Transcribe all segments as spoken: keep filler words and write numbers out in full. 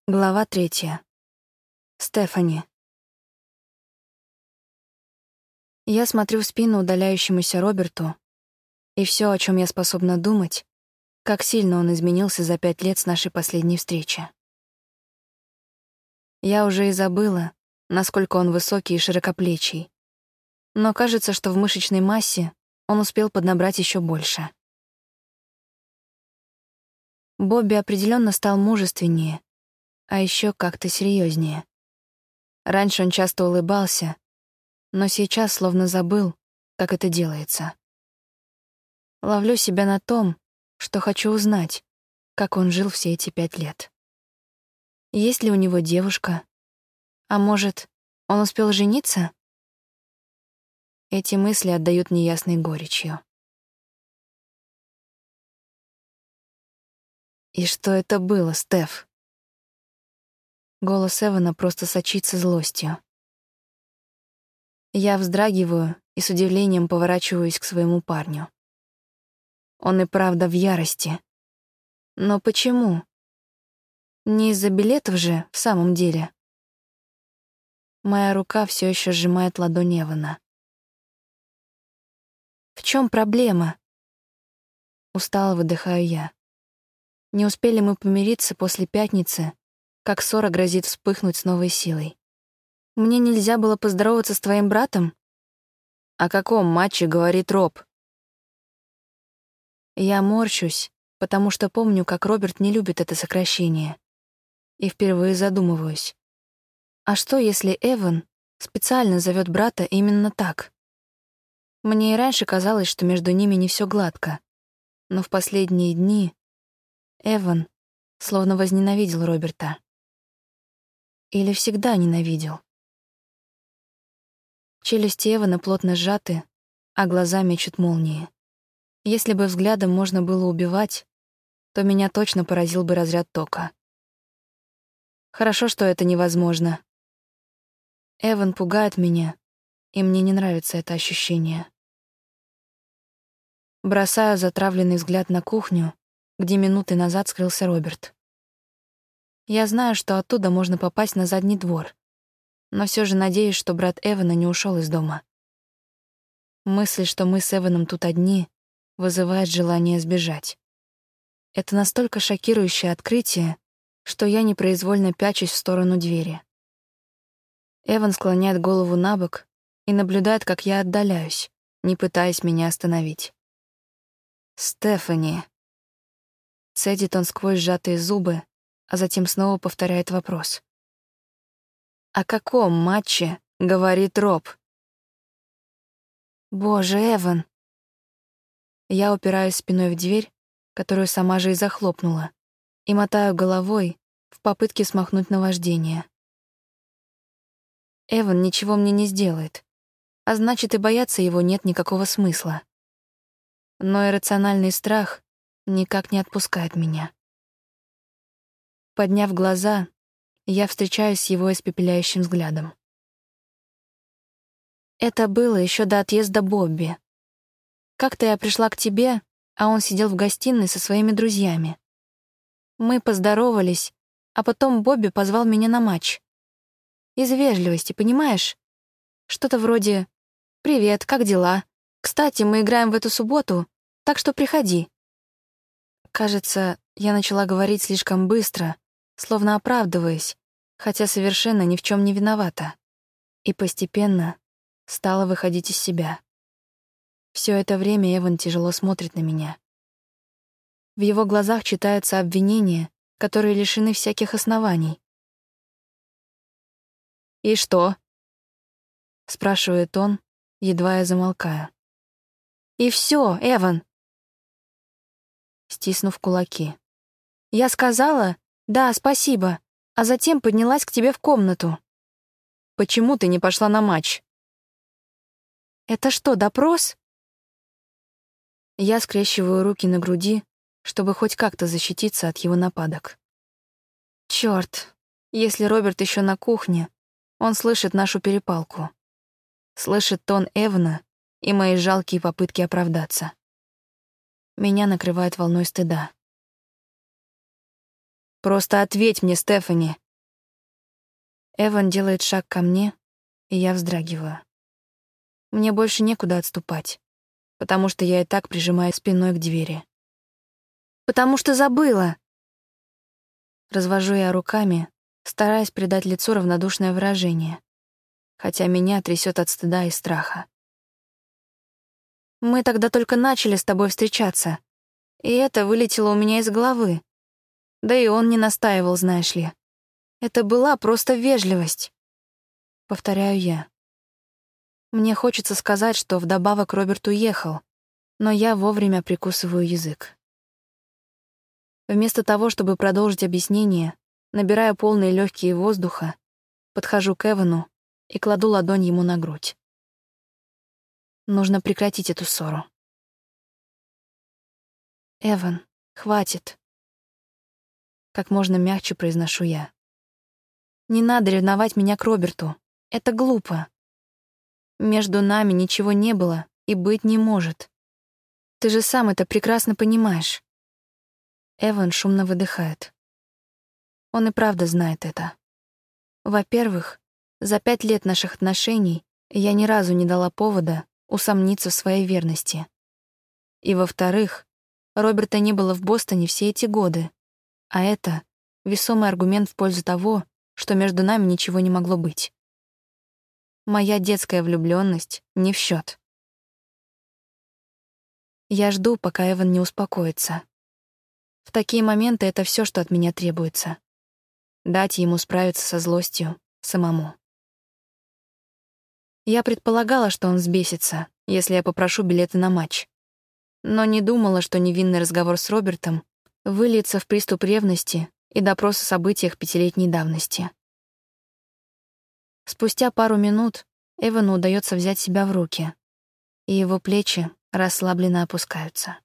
Глава третья. Стефани. Я смотрю в спину удаляющемуся Роберту, и все, о чем я способна думать, как сильно он изменился за пять лет с нашей последней встречи. Я уже и забыла, насколько он высокий и широкоплечий, но кажется, что в мышечной массе он успел поднабрать еще больше. Бобби определенно стал мужественнее, а еще как-то серьезнее. Раньше он часто улыбался, но сейчас словно забыл, как это делается. Ловлю себя на том, что хочу узнать, как он жил все эти пять лет. Есть ли у него девушка? А может, он успел жениться? Эти мысли отдают неясной горечью. И что это было, Стеф? Голос Эвана просто сочится злостью. Я вздрагиваю и с удивлением поворачиваюсь к своему парню. Он и правда в ярости. Но почему? Не из-за билетов же, в самом деле. Моя рука все еще сжимает ладонь Эвана. В чем проблема? Устало выдыхаю я. Не успели мы помириться после пятницы, как ссора грозит вспыхнуть с новой силой. Мне нельзя было поздороваться с твоим братом? О каком матче говорит Роб? Я морщусь, потому что помню, как Роберт не любит это сокращение. И впервые задумываюсь. А что, если Эван специально зовет брата именно так? Мне и раньше казалось, что между ними не все гладко. Но в последние дни Эван словно возненавидел Роберта. Или всегда ненавидел. Челюсти Эвана плотно сжаты, а глаза мечут молнии. Если бы взглядом можно было убивать, то меня точно поразил бы разряд тока. Хорошо, что это невозможно. Эван пугает меня, и мне не нравится это ощущение. Бросаю затравленный взгляд на кухню, где минуты назад скрылся Роберт. Я знаю, что оттуда можно попасть на задний двор, но все же надеюсь, что брат Эвана не ушел из дома. Мысль, что мы с Эваном тут одни, вызывает желание сбежать. Это настолько шокирующее открытие, что я непроизвольно пячусь в сторону двери. Эван склоняет голову набок и наблюдает, как я отдаляюсь, не пытаясь меня остановить. «Стефани», — цедит он сквозь сжатые зубы, а затем снова повторяет вопрос. «О каком матче говорит Роб?» «Боже, Эван!» Я упираюсь спиной в дверь, которую сама же и захлопнула, и мотаю головой в попытке смахнуть наваждение. Эван ничего мне не сделает, а значит, и бояться его нет никакого смысла. Но иррациональный страх никак не отпускает меня. Подняв глаза, я встречаюсь с его испепеляющим взглядом. Это было еще до отъезда Бобби. Как-то я пришла к тебе, а он сидел в гостиной со своими друзьями. Мы поздоровались, а потом Бобби позвал меня на матч. Из вежливости, понимаешь? Что-то вроде «Привет, как дела? Кстати, мы играем в эту субботу, так что приходи». Кажется, я начала говорить слишком быстро, словно оправдываясь, хотя совершенно ни в чем не виновата. И постепенно стала выходить из себя. Все это время Эван тяжело смотрит на меня. В его глазах читаются обвинения, которые лишены всяких оснований. «И что?» — спрашивает он, едва я замолкаю. «И все, Эван!» Стиснув кулаки. «Я сказала, да, спасибо, а затем поднялась к тебе в комнату». «Почему ты не пошла на матч?» «Это что, допрос?» Я скрещиваю руки на груди, чтобы хоть как-то защититься от его нападок. Чёрт, если Роберт еще на кухне, он слышит нашу перепалку. Слышит тон Эвана и мои жалкие попытки оправдаться. Меня накрывает волной стыда. Просто ответь мне, Стефани. Эван делает шаг ко мне, и я вздрагиваю. Мне больше некуда отступать, потому что я и так прижимаю спиной к двери. «Потому что забыла!» Развожу я руками, стараясь придать лицу равнодушное выражение, хотя меня трясет от стыда и страха. Мы тогда только начали с тобой встречаться, и это вылетело у меня из головы. Да и он не настаивал, знаешь ли. Это была просто вежливость. Повторяю я. Мне хочется сказать, что вдобавок Роберт уехал, но я вовремя прикусываю язык. Вместо того, чтобы продолжить объяснение, набираю полные легкие воздуха, подхожу к Эвану и кладу ладонь ему на грудь. Нужно прекратить эту ссору. «Эван, хватит», — как можно мягче произношу я. «Не надо ревновать меня к Роберту. Это глупо. Между нами ничего не было и быть не может. Ты же сам это прекрасно понимаешь». Эван шумно выдыхает. Он и правда знает это. Во-первых, за пять лет наших отношений я ни разу не дала повода усомниться в своей верности. И во-вторых, Роберта не было в Бостоне все эти годы, а это весомый аргумент в пользу того, что между нами ничего не могло быть. Моя детская влюблённость не в счёт. Я жду, пока Эван не успокоится. В такие моменты это всё, что от меня требуется. Дать ему справиться со злостью самому. Я предполагала, что он взбесится, если я попрошу билеты на матч. Но не думала, что невинный разговор с Робертом выльется в приступ ревности и допрос о событиях пятилетней давности. Спустя пару минут Эвану удаётся взять себя в руки, и его плечи расслабленно опускаются.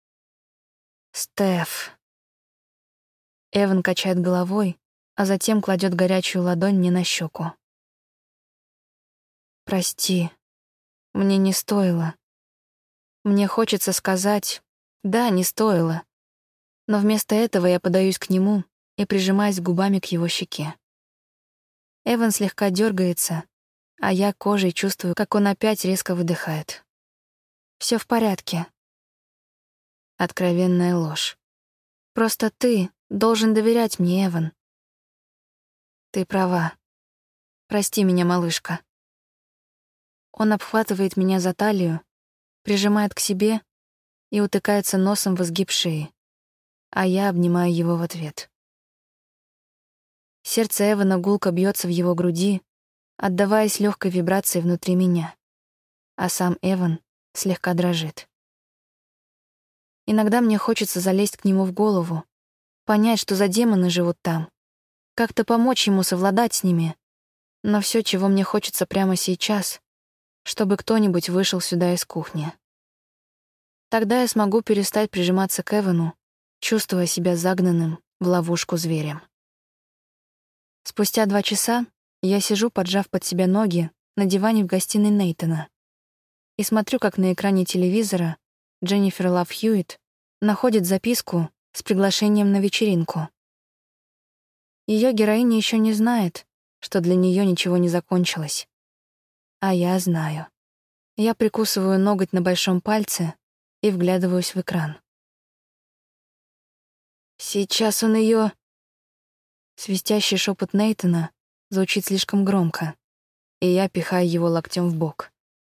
«Стеф». Эван качает головой, а затем кладет горячую ладонь мне на щеку. «Прости, мне не стоило. Мне хочется сказать, да, не стоило, но вместо этого я подаюсь к нему и прижимаюсь губами к его щеке. Эван слегка дергается, а я кожей чувствую, как он опять резко выдыхает. Все в порядке». Откровенная ложь. Просто ты должен доверять мне, Эван. Ты права. Прости меня, малышка. Он обхватывает меня за талию, прижимает к себе и утыкается носом в изгиб шеи, а я обнимаю его в ответ. Сердце Эвана гулко бьется в его груди, отдаваясь легкой вибрации внутри меня, а сам Эван слегка дрожит. Иногда мне хочется залезть к нему в голову, понять, что за демоны живут там, как-то помочь ему совладать с ними, но все, чего мне хочется прямо сейчас, чтобы кто-нибудь вышел сюда из кухни. Тогда я смогу перестать прижиматься к Эвану, чувствуя себя загнанным в ловушку зверем. Спустя два часа я сижу, поджав под себя ноги, на диване в гостиной Нейтана и смотрю, как на экране телевизора Дженнифер Лав Хьюитт находит записку с приглашением на вечеринку. Ее героиня еще не знает, что для нее ничего не закончилось. А я знаю. Я прикусываю ноготь на большом пальце и вглядываюсь в экран. «Сейчас он ее...» Свистящий шепот Нейтана звучит слишком громко, и я пихаю его локтем в бок.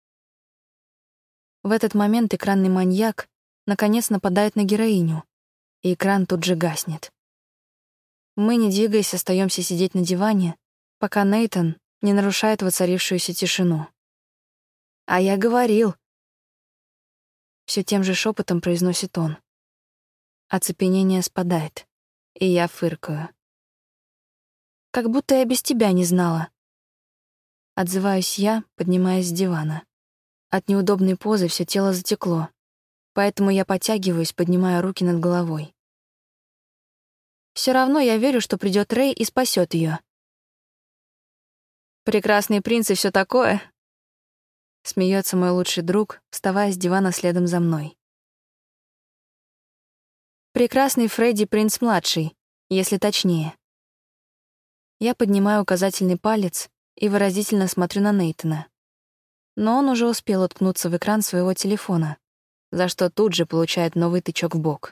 В этот момент экранный маньяк наконец нападает на героиню, и экран тут же гаснет. Мы, не двигаясь, остаемся сидеть на диване, пока Нейтан не нарушает воцарившуюся тишину. «А я говорил!» Все тем же шепотом произносит он. Оцепенение спадает, и я фыркаю. «Как будто я без тебя не знала». Отзываюсь я, поднимаясь с дивана. От неудобной позы все тело затекло, поэтому я подтягиваюсь, поднимая руки над головой. Все равно я верю, что придет Рэй и спасет ее. «Прекрасный принц и все такое», — смеется мой лучший друг, вставая с дивана следом за мной. «Прекрасный Фредди Принц-младший», если точнее. Я поднимаю указательный палец и выразительно смотрю на Нейтана. Но он уже успел уткнуться в экран своего телефона, за что тут же получает новый тычок в бок.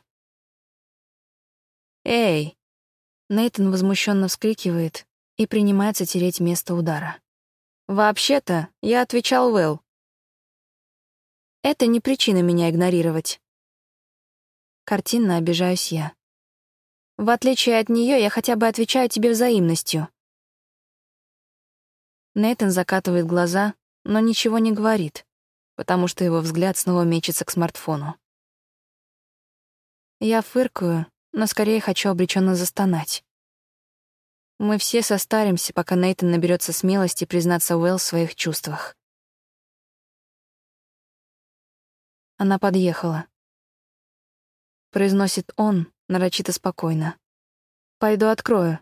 «Эй!» Нейтан возмущенно вскрикивает и принимается тереть место удара. «Вообще-то, я отвечал Вэл. Это не причина меня игнорировать». Картинно обижаюсь я. «В отличие от нее, я хотя бы отвечаю тебе взаимностью». Нейтан закатывает глаза, но ничего не говорит, потому что его взгляд снова мечется к смартфону. Я фыркаю, но скорее хочу обреченно застонать. Мы все состаримся, пока Нейтан наберется смелости признаться Уэлл в своих чувствах. Она подъехала. Произносит он нарочито спокойно. «Пойду открою».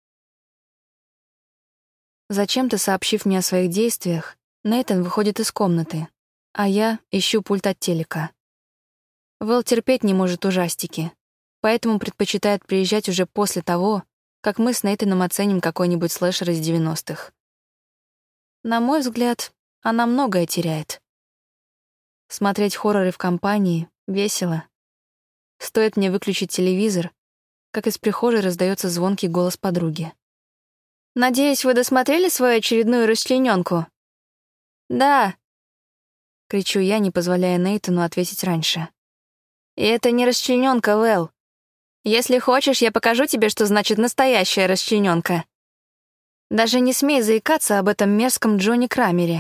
Зачем-то сообщив мне о своих действиях, Нейтан выходит из комнаты, а я ищу пульт от телека. Вэл терпеть не может ужастики, поэтому предпочитает приезжать уже после того, как мы с Нейтаном оценим какой-нибудь слэшер из девяностых. На мой взгляд, она многое теряет. Смотреть хорроры в компании весело. Стоит мне выключить телевизор, как из прихожей раздается звонкий голос подруги. «Надеюсь, вы досмотрели свою очередную расчленёнку?» «Да», — кричу я, не позволяя Нейтану ответить раньше. «И это не расчленёнка, Вэл. Если хочешь, я покажу тебе, что значит настоящая расчленёнка. Даже не смей заикаться об этом мерзком Джонни Крамере»,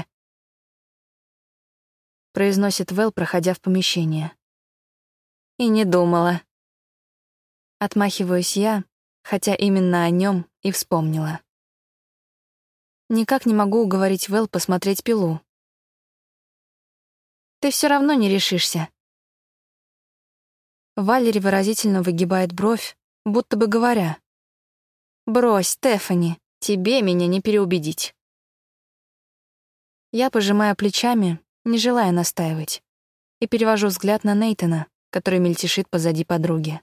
— произносит Вэл, проходя в помещение. «И не думала». Отмахиваюсь я, хотя именно о нём и вспомнила. Никак не могу уговорить Вэл посмотреть «Пилу». «Ты всё равно не решишься». Валери выразительно выгибает бровь, будто бы говоря: «Брось, Стефани, тебе меня не переубедить». Я пожимаю плечами, не желая настаивать, и перевожу взгляд на Нейтана, который мельтешит позади подруги.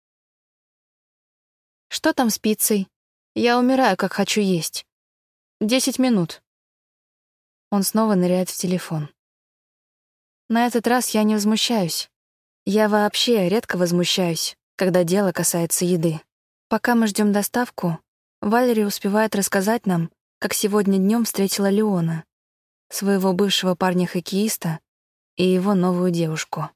«Что там с пиццей? Я умираю, как хочу есть. Десять минут». Он снова ныряет в телефон. На этот раз я не возмущаюсь. Я вообще редко возмущаюсь, когда дело касается еды. Пока мы ждем доставку, Валери успевает рассказать нам, как сегодня днем встретила Леона, своего бывшего парня-хоккеиста, и его новую девушку.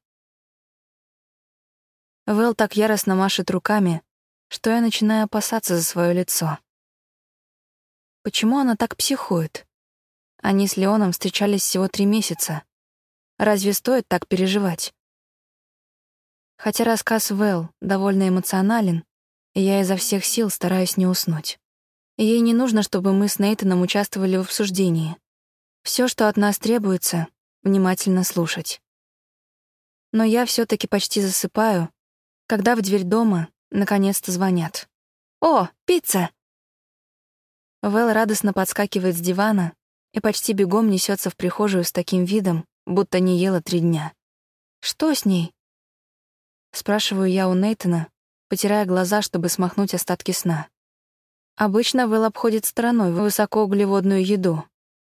Вэл так яростно машет руками, что я начинаю опасаться за свое лицо. Почему она так психует? Они с Леоном встречались всего три месяца. Разве стоит так переживать? Хотя рассказ Вэл довольно эмоционален, и я изо всех сил стараюсь не уснуть. Ей не нужно, чтобы мы с Нейтаном участвовали в обсуждении. Все, что от нас требуется, внимательно слушать. Но я все таки почти засыпаю, когда в дверь дома наконец-то звонят. «О, пицца!» Вэл радостно подскакивает с дивана и почти бегом несется в прихожую с таким видом, будто не ела три дня. «Что с ней?» Спрашиваю я у Нейтана, потирая глаза, чтобы смахнуть остатки сна. Обычно Вэл обходит стороной высокоуглеводную еду.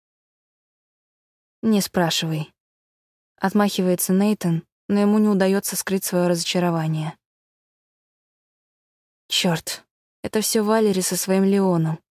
«Не спрашивай». Отмахивается Нейтан, но ему не удается скрыть свое разочарование. Черт, это все Валери со своим Леоном.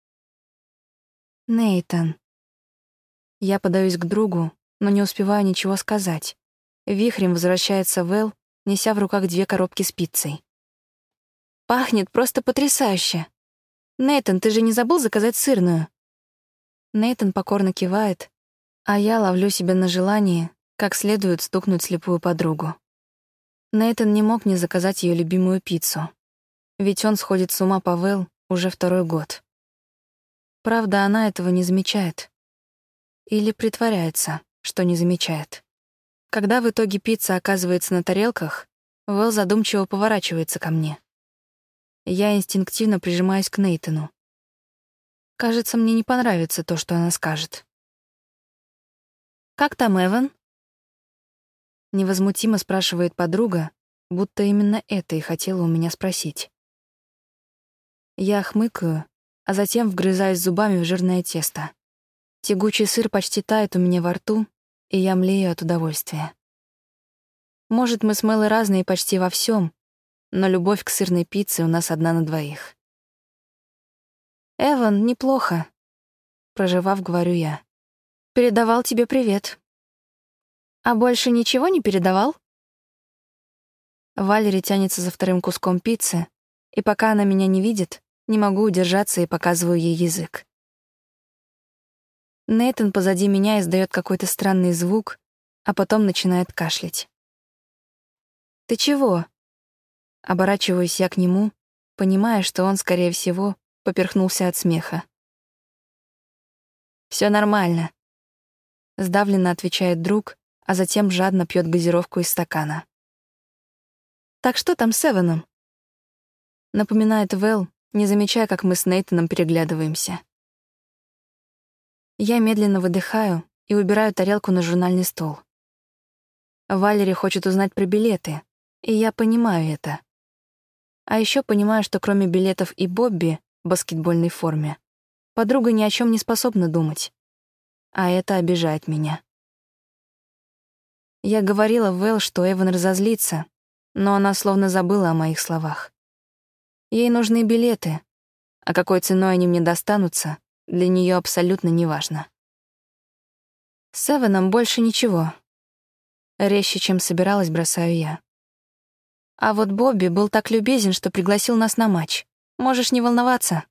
Нейтан. Я подаюсь к другу, но не успеваю ничего сказать. Вихрем возвращается Вэл, неся в руках две коробки с пиццей. «Пахнет просто потрясающе! Нейтан, ты же не забыл заказать сырную?» Нейтан покорно кивает, а я ловлю себя на желании, как следует стукнуть слепую подругу. Нейтан не мог не заказать ее любимую пиццу, ведь он сходит с ума по Вэл уже второй год. Правда, она этого не замечает. Или притворяется, что не замечает. Когда в итоге пицца оказывается на тарелках, Вэл задумчиво поворачивается ко мне. Я инстинктивно прижимаюсь к Нейтану. Кажется, мне не понравится то, что она скажет. «Как там Эван?» Невозмутимо спрашивает подруга, будто именно это и хотела у меня спросить. Я хмыкаю, а затем вгрызаюсь зубами в жирное тесто. Тягучий сыр почти тает у меня во рту, и я млею от удовольствия. Может, мы с Мэлой разные почти во всем, но любовь к сырной пицце у нас одна на двоих. «Эван, неплохо», — прожевав, говорю я. «Передавал тебе привет». «А больше ничего не передавал?» Валери тянется за вторым куском пиццы, и пока она меня не видит, не могу удержаться и показываю ей язык. Нейтан позади меня издает какой-то странный звук, а потом начинает кашлять. «Ты чего?» Оборачиваюсь я к нему, понимая, что он, скорее всего, поперхнулся от смеха. «Всё нормально», — сдавленно отвечает друг, а затем жадно пьёт газировку из стакана. «Так что там с Эваном?» Напоминает Вэл, не замечая, как мы с Нейтаном переглядываемся. Я медленно выдыхаю и убираю тарелку на журнальный стол. Валери хочет узнать про билеты, и я понимаю это. А ещё понимаю, что кроме билетов и Бобби в баскетбольной форме, подруга ни о чём не способна думать. А это обижает меня. Я говорила Вэл, что Эван разозлится, но она словно забыла о моих словах. Ей нужны билеты, а какой ценой они мне достанутся, для неё абсолютно неважно. С Эваном больше ничего. Резче, чем собиралась, бросаю я. А вот Бобби был так любезен, что пригласил нас на матч. Можешь не волноваться.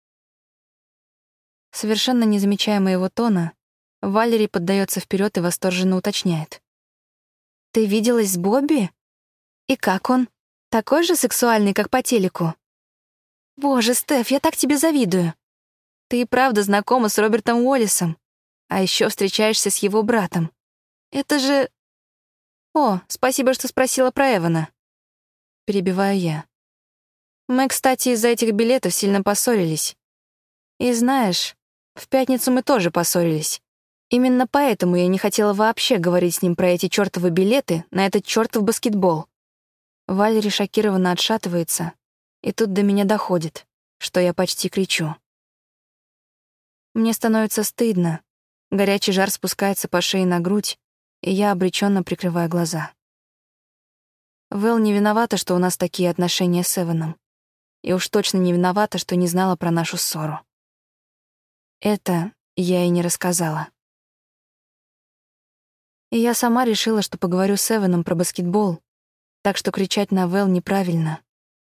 Совершенно не замечая моего тона, Валери поддаётся вперёд и восторженно уточняет. «Ты виделась с Бобби? И как он? Такой же сексуальный, как по телеку? Боже, Стеф, я так тебе завидую. Ты и правда знакома с Робертом Уоллесом, а ещё встречаешься с его братом. Это же... О, спасибо, что спросила про Эвана». Перебиваю я. Мы, кстати, из-за этих билетов сильно поссорились. И знаешь, в пятницу мы тоже поссорились. Именно поэтому я не хотела вообще говорить с ним про эти чёртовы билеты на этот чёртов баскетбол. Валери шокированно отшатывается, и тут до меня доходит, что я почти кричу. Мне становится стыдно, горячий жар спускается по шее на грудь, и я обречённо прикрываю глаза. Вэл не виновата, что у нас такие отношения с Эваном, и уж точно не виновата, что не знала про нашу ссору. Это я ей не рассказала. И я сама решила, что поговорю с Эваном про баскетбол, так что кричать на Вэл неправильно.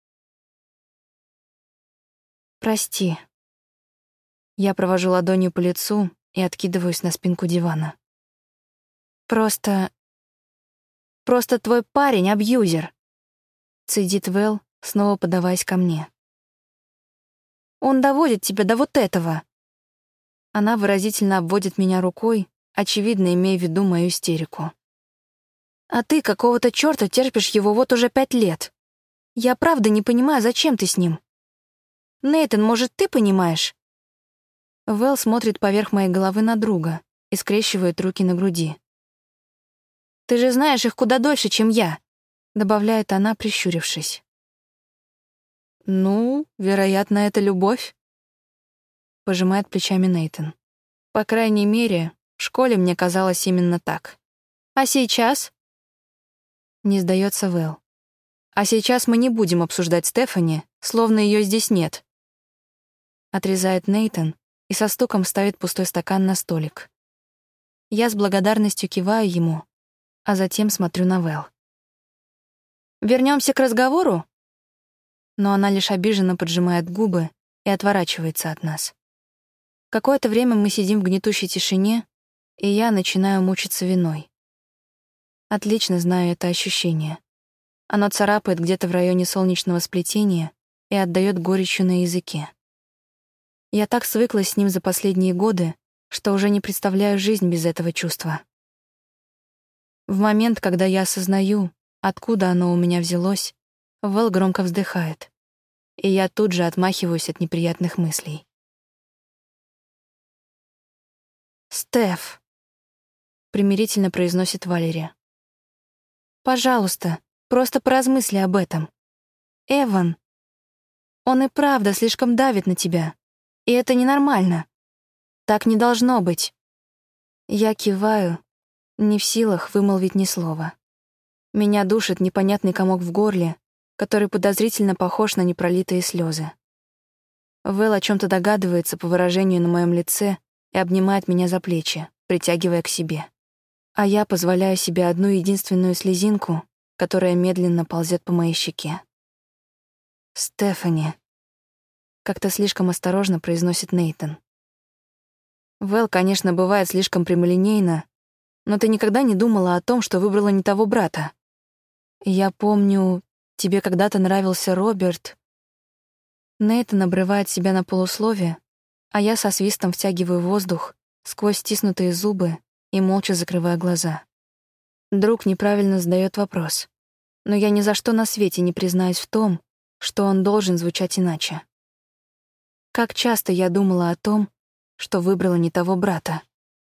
«Прости». Я провожу ладонью по лицу и откидываюсь на спинку дивана. «Просто... просто твой парень — абьюзер», — цедит Вэл, снова подаваясь ко мне. «Он доводит тебя до вот этого». Она выразительно обводит меня рукой, очевидно, имея в виду мою истерику. «А ты какого-то чёрта терпишь его вот уже пять лет. Я правда не понимаю, зачем ты с ним. Нейтан, может, ты понимаешь?» Вэл смотрит поверх моей головы на друга и скрещивает руки на груди. «Ты же знаешь их куда дольше, чем я», — добавляет она, прищурившись. «Ну, вероятно, это любовь», — пожимает плечами Нейтан. «По крайней мере, в школе мне казалось именно так. А сейчас?» Не сдаётся Вэл. «А сейчас мы не будем обсуждать Стефани, словно её здесь нет», — отрезает Нейтан и со стуком ставит пустой стакан на столик. Я с благодарностью киваю ему, а затем смотрю на Вэл. «Вернёмся к разговору?» Но она лишь обиженно поджимает губы и отворачивается от нас. Какое-то время мы сидим в гнетущей тишине, и я начинаю мучиться виной. Отлично знаю это ощущение. Оно царапает где-то в районе солнечного сплетения и отдаёт горечью на языке. Я так свыклась с ним за последние годы, что уже не представляю жизнь без этого чувства. В момент, когда я осознаю, откуда оно у меня взялось, Вэл громко вздыхает, и я тут же отмахиваюсь от неприятных мыслей. «Стеф», — примирительно произносит Валерия. «Пожалуйста, просто поразмысли об этом. Эван...» Он и правда слишком давит на тебя. И это ненормально. Так не должно быть. Я киваю, не в силах вымолвить ни слова. Меня душит непонятный комок в горле, который подозрительно похож на непролитые слезы. Вэл о чем-то догадывается по выражению на моем лице и обнимает меня за плечи, притягивая к себе. А я позволяю себе одну единственную слезинку, которая медленно ползет по моей щеке. «Стефани», — как-то слишком осторожно произносит Нейтан. «Вэл, конечно, бывает слишком прямолинейно, но ты никогда не думала о том, что выбрала не того брата. Я помню, тебе когда-то нравился Роберт». Нейтан обрывает себя на полуслове, а я со свистом втягиваю воздух сквозь стиснутые зубы и молча закрываю глаза. Друг неправильно задает вопрос, но я ни за что на свете не признаюсь в том, что он должен звучать иначе. Как часто я думала о том, что выбрала не того брата.